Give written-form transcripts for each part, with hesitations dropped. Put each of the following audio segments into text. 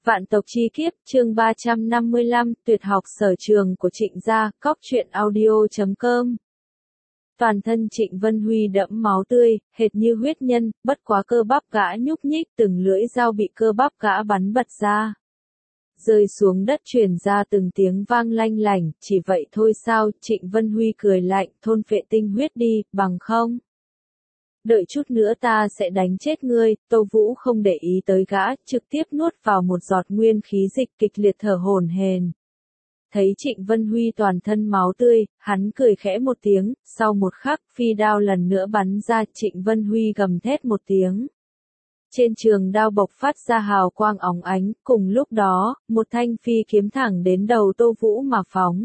Vạn tộc chi kiếp, chương 355, tuyệt học sở trường của Trịnh gia, cóc truyện audio.com. Toàn thân Trịnh Vân Huy đẫm máu tươi, hệt như huyết nhân, bất quá cơ bắp gã nhúc nhích, từng lưỡi dao bị cơ bắp gã bắn bật ra. Rơi xuống đất truyền ra từng tiếng vang lanh lảnh, chỉ vậy thôi sao, Trịnh Vân Huy cười lạnh, thôn phệ tinh huyết đi, bằng không. Đợi chút nữa ta sẽ đánh chết ngươi, Tô Vũ không để ý tới gã, trực tiếp nuốt vào một giọt nguyên khí dịch kịch liệt thở hổn hển. Thấy Trịnh Vân Huy toàn thân máu tươi, hắn cười khẽ một tiếng, sau một khắc phi đao lần nữa bắn ra, Trịnh Vân Huy gầm thét một tiếng. Trên trường đao bộc phát ra hào quang óng ánh, cùng lúc đó, một thanh phi kiếm thẳng đến đầu Tô Vũ mà phóng.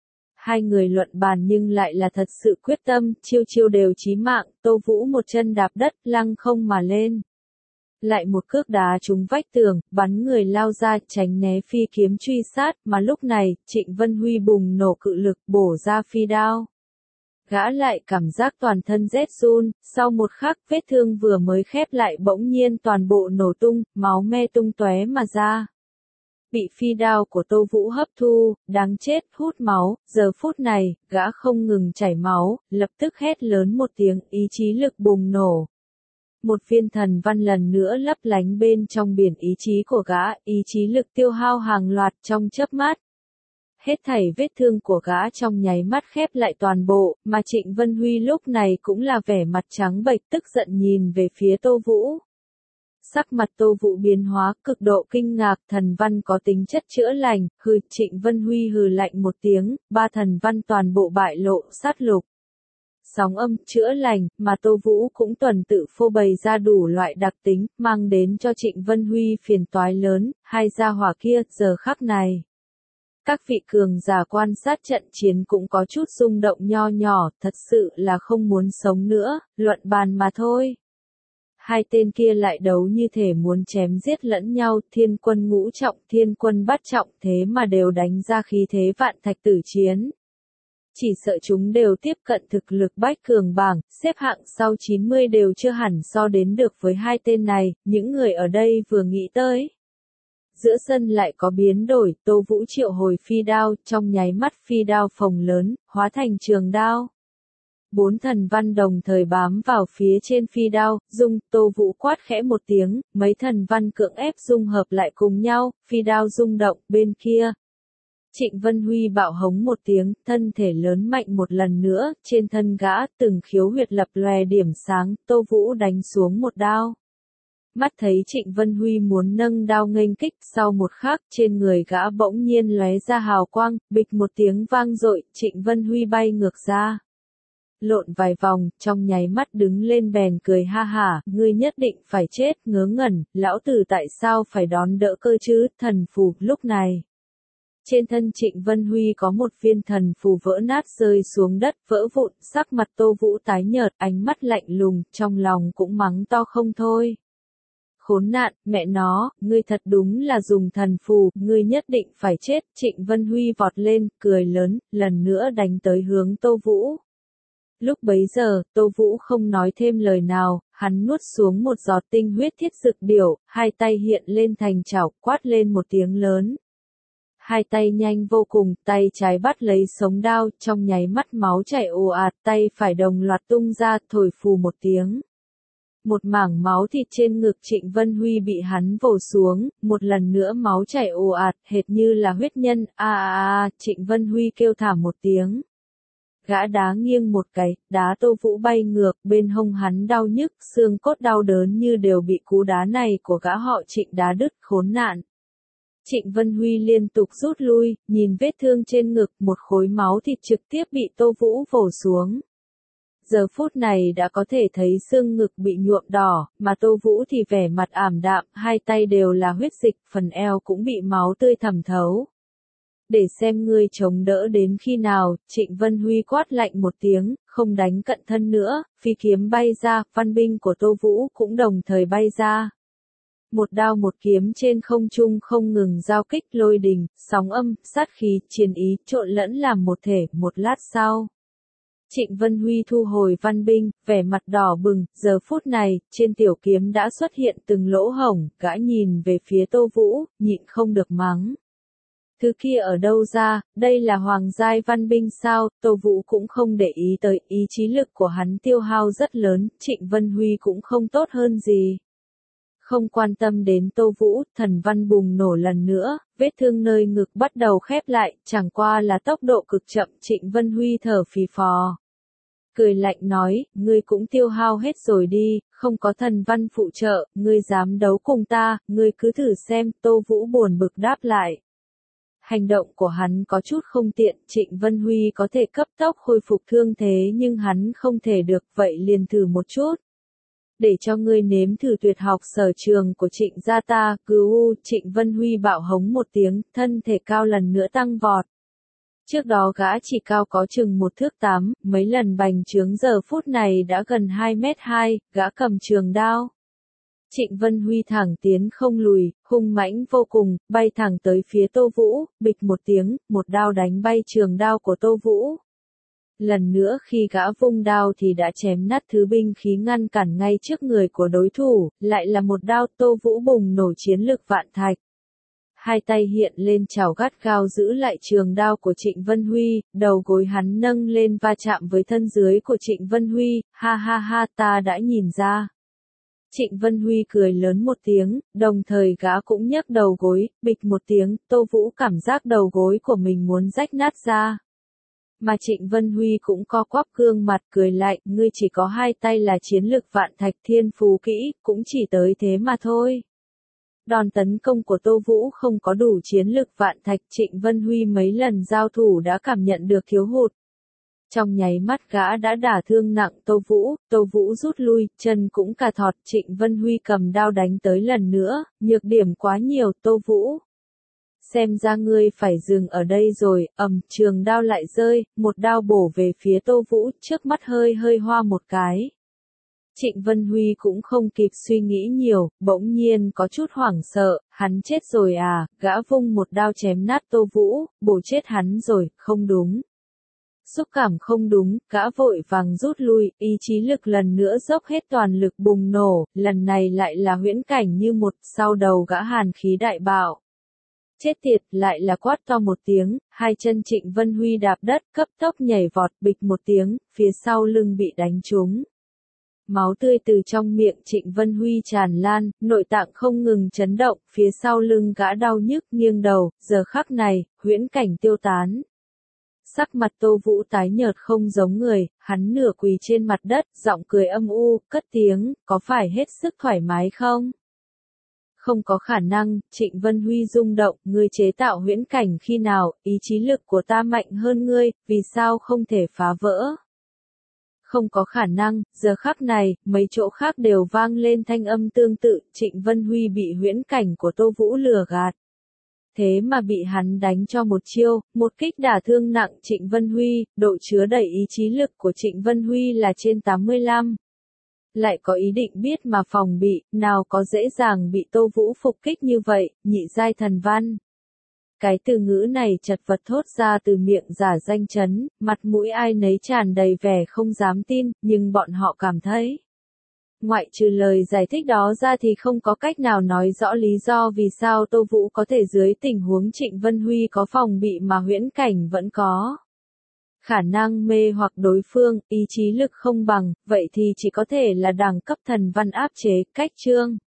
Hai người luận bàn nhưng lại là thật sự quyết tâm, chiêu chiêu đều chí mạng, Tô Vũ một chân đạp đất, lăng không mà lên. Lại một cước đá trúng vách tường, bắn người lao ra, tránh né phi kiếm truy sát, mà lúc này, Trịnh Vân Huy bùng nổ cự lực, bổ ra phi đao. Gã lại cảm giác toàn thân rét run, sau một khắc vết thương vừa mới khép lại bỗng nhiên toàn bộ nổ tung, máu me tung tóe mà ra. Bị phi đao của Tô Vũ hấp thu, đáng chết, hút máu, giờ phút này, gã không ngừng chảy máu, lập tức hét lớn một tiếng, ý chí lực bùng nổ. Một viên thần văn lần nữa lấp lánh bên trong biển ý chí của gã, ý chí lực tiêu hao hàng loạt trong chớp mắt. Hết thảy vết thương của gã trong nháy mắt khép lại toàn bộ, mà Trịnh Vân Huy lúc này cũng là vẻ mặt trắng bệch tức giận nhìn về phía Tô Vũ. Sắc mặt Tô Vũ biến hóa, cực độ kinh ngạc, thần văn có tính chất chữa lành, Trịnh Vân Huy hừ lạnh một tiếng, ba thần văn toàn bộ bại lộ, sát lục. Sóng âm, chữa lành, mà Tô Vũ cũng tuần tự phô bày ra đủ loại đặc tính, mang đến cho Trịnh Vân Huy phiền toái lớn, hai gia hỏa kia, giờ khắc này. Các vị cường giả quan sát trận chiến cũng có chút rung động nho nhỏ, thật sự là không muốn sống nữa, luận bàn mà thôi. Hai tên kia lại đấu như thể muốn chém giết lẫn nhau, thiên quân ngũ trọng, thiên quân bát trọng, thế mà đều đánh ra khí thế vạn thạch tử chiến. Chỉ sợ chúng đều tiếp cận thực lực bách cường bảng, xếp hạng sau 90 đều chưa hẳn so đến được với hai tên này, những người ở đây vừa nghĩ tới. Giữa sân lại có biến đổi, Tô Vũ triệu hồi phi đao, trong nháy mắt phi đao phồng lớn, hóa thành trường đao. Bốn thần văn đồng thời bám vào phía trên phi đao, Tô Vũ quát khẽ một tiếng, mấy thần văn cưỡng ép dung hợp lại cùng nhau, phi đao rung động, bên kia. Trịnh Vân Huy bạo hống một tiếng, thân thể lớn mạnh một lần nữa, trên thân gã, từng khiếu huyệt lập lòe điểm sáng, Tô Vũ đánh xuống một đao. Mắt thấy Trịnh Vân Huy muốn nâng đao nghênh kích, sau một khắc, trên người gã bỗng nhiên lóe ra hào quang, bịch một tiếng vang dội, Trịnh Vân Huy bay ngược ra. Lộn vài vòng, trong nháy mắt đứng lên bèn cười ha hả, ngươi nhất định phải chết, ngớ ngẩn, lão tử tại sao phải đón đỡ cơ chứ, thần phù, lúc này. Trên thân Trịnh Vân Huy có một viên thần phù vỡ nát rơi xuống đất, vỡ vụn, sắc mặt Tô Vũ tái nhợt, ánh mắt lạnh lùng, trong lòng cũng mắng to không thôi. Khốn nạn, mẹ nó, ngươi thật đúng là dùng thần phù, ngươi nhất định phải chết, Trịnh Vân Huy vọt lên, cười lớn, lần nữa đánh tới hướng Tô Vũ. Lúc bấy giờ, Tô Vũ không nói thêm lời nào, hắn nuốt xuống một giọt tinh huyết thiết dực điểu, hai tay hiện lên thành chảo, quát lên một tiếng lớn. Hai tay nhanh vô cùng, tay trái bắt lấy sống đao, trong nháy mắt máu chảy ồ ạt, tay phải đồng loạt tung ra, thổi phù một tiếng. Một mảng máu thịt trên ngực Trịnh Vân Huy bị hắn vồ xuống, một lần nữa máu chảy ồ ạt, hệt như là huyết nhân, Trịnh Vân Huy kêu thảm một tiếng. Gã đá nghiêng một cái, đá Tô Vũ bay ngược, bên hông hắn đau nhức, xương cốt đau đớn như đều bị cú đá này của gã họ Trịnh đá đứt, khốn nạn. Trịnh Vân Huy liên tục rút lui, nhìn vết thương trên ngực, một khối máu thịt trực tiếp bị Tô Vũ vồ xuống. Giờ phút này đã có thể thấy xương ngực bị nhuộm đỏ, mà Tô Vũ thì vẻ mặt ảm đạm, hai tay đều là huyết dịch, phần eo cũng bị máu tươi thẩm thấu. Để xem ngươi chống đỡ đến khi nào, Trịnh Vân Huy quát lạnh một tiếng, không đánh cận thân nữa, phi kiếm bay ra, văn binh của Tô Vũ cũng đồng thời bay ra. Một đao một kiếm trên không trung không ngừng giao kích lôi đình, sóng âm, sát khí, chiến ý, trộn lẫn làm một thể, một lát sau. Trịnh Vân Huy thu hồi văn binh, vẻ mặt đỏ bừng, giờ phút này, trên tiểu kiếm đã xuất hiện từng lỗ hổng, gã nhìn về phía Tô Vũ, nhịn không được mắng. Thứ kia ở đâu ra, đây là hoàng giai văn binh sao, Tô Vũ cũng không để ý tới, ý chí lực của hắn tiêu hao rất lớn, Trịnh Vân Huy cũng không tốt hơn gì. Không quan tâm đến Tô Vũ, thần văn bùng nổ lần nữa, vết thương nơi ngực bắt đầu khép lại, chẳng qua là tốc độ cực chậm, Trịnh Vân Huy thở phì phò. Cười lạnh nói, ngươi cũng tiêu hao hết rồi đi, không có thần văn phụ trợ, ngươi dám đấu cùng ta, ngươi cứ thử xem, Tô Vũ buồn bực đáp lại. Hành động của hắn có chút không tiện, Trịnh Vân Huy có thể cấp tốc khôi phục thương thế nhưng hắn không thể được, vậy liền thử một chút. Để cho ngươi nếm thử tuyệt học sở trường của Trịnh gia ta, cứu Trịnh Vân Huy bạo hống một tiếng, thân thể cao lần nữa tăng vọt. Trước đó gã chỉ cao có chừng 1 thước 8, mấy lần bành trướng giờ phút này đã gần 2m2, gã cầm trường đao. Trịnh Vân Huy thẳng tiến không lùi, hung mãnh vô cùng, bay thẳng tới phía Tô Vũ, bịch một tiếng, một đao đánh bay trường đao của Tô Vũ. Lần nữa khi gã vung đao thì đã chém nát thứ binh khí ngăn cản ngay trước người của đối thủ, lại là một đao, Tô Vũ bùng nổ chiến lực vạn thạch. Hai tay hiện lên chảo gắt gao giữ lại trường đao của Trịnh Vân Huy, đầu gối hắn nâng lên va chạm với thân dưới của Trịnh Vân Huy, ha ha ha ta đã nhìn ra. Trịnh Vân Huy cười lớn một tiếng, đồng thời gã cũng nhấc đầu gối, bịch một tiếng, Tô Vũ cảm giác đầu gối của mình muốn rách nát ra. Mà Trịnh Vân Huy cũng co quắp gương mặt cười lạnh, ngươi chỉ có hai tay là chiến lực vạn thạch thiên phú kỹ, cũng chỉ tới thế mà thôi. Đòn tấn công của Tô Vũ không có đủ chiến lực vạn thạch, Trịnh Vân Huy mấy lần giao thủ đã cảm nhận được thiếu hụt. Trong nháy mắt gã đã đả thương nặng Tô Vũ rút lui, chân cũng cà thọt, Trịnh Vân Huy cầm đao đánh tới lần nữa, nhược điểm quá nhiều, Tô Vũ. Xem ra ngươi phải dừng ở đây rồi, trường đao lại rơi, một đao bổ về phía Tô Vũ, trước mắt hơi hoa một cái. Trịnh Vân Huy cũng không kịp suy nghĩ nhiều, bỗng nhiên có chút hoảng sợ, hắn chết rồi à, gã vung một đao chém nát Tô Vũ, bổ chết hắn rồi, không đúng. Xúc cảm không đúng, gã vội vàng rút lui, ý chí lực lần nữa dốc hết toàn lực bùng nổ, lần này lại là huyễn cảnh như một, sau đầu gã hàn khí đại bạo. Chết tiệt, lại là quát to một tiếng, hai chân Trịnh Vân Huy đạp đất, cấp tốc nhảy vọt, bịch một tiếng, phía sau lưng bị đánh trúng. Máu tươi từ trong miệng Trịnh Vân Huy tràn lan, nội tạng không ngừng chấn động, phía sau lưng gã đau nhức nghiêng đầu, giờ khắc này, huyễn cảnh tiêu tán. Sắc mặt Tô Vũ tái nhợt không giống người, hắn nửa quỳ trên mặt đất, giọng cười âm u, cất tiếng, có phải hết sức thoải mái không? Không có khả năng, Trịnh Vân Huy rung động, ngươi chế tạo huyễn cảnh khi nào, ý chí lực của ta mạnh hơn ngươi, vì sao không thể phá vỡ? Không có khả năng, giờ khắc này, mấy chỗ khác đều vang lên thanh âm tương tự, Trịnh Vân Huy bị huyễn cảnh của Tô Vũ lừa gạt. Thế mà bị hắn đánh cho một chiêu, một kích đả thương nặng Trịnh Vân Huy, độ chứa đẩy ý chí lực của Trịnh Vân Huy là trên 85. Lại có ý định biết mà phòng bị, nào có dễ dàng bị Tô Vũ phục kích như vậy, nhị giai thần văn. Cái từ ngữ này chật vật thốt ra từ miệng giả danh Trấn, mặt mũi ai nấy tràn đầy vẻ không dám tin, nhưng bọn họ cảm thấy. Ngoại trừ lời giải thích đó ra thì không có cách nào nói rõ lý do vì sao Tô Vũ có thể dưới tình huống Trịnh Vân Huy có phòng bị mà huyễn cảnh vẫn có. Khả năng mê hoặc đối phương, ý chí lực không bằng, vậy thì chỉ có thể là đẳng cấp thần văn áp chế, cách chương.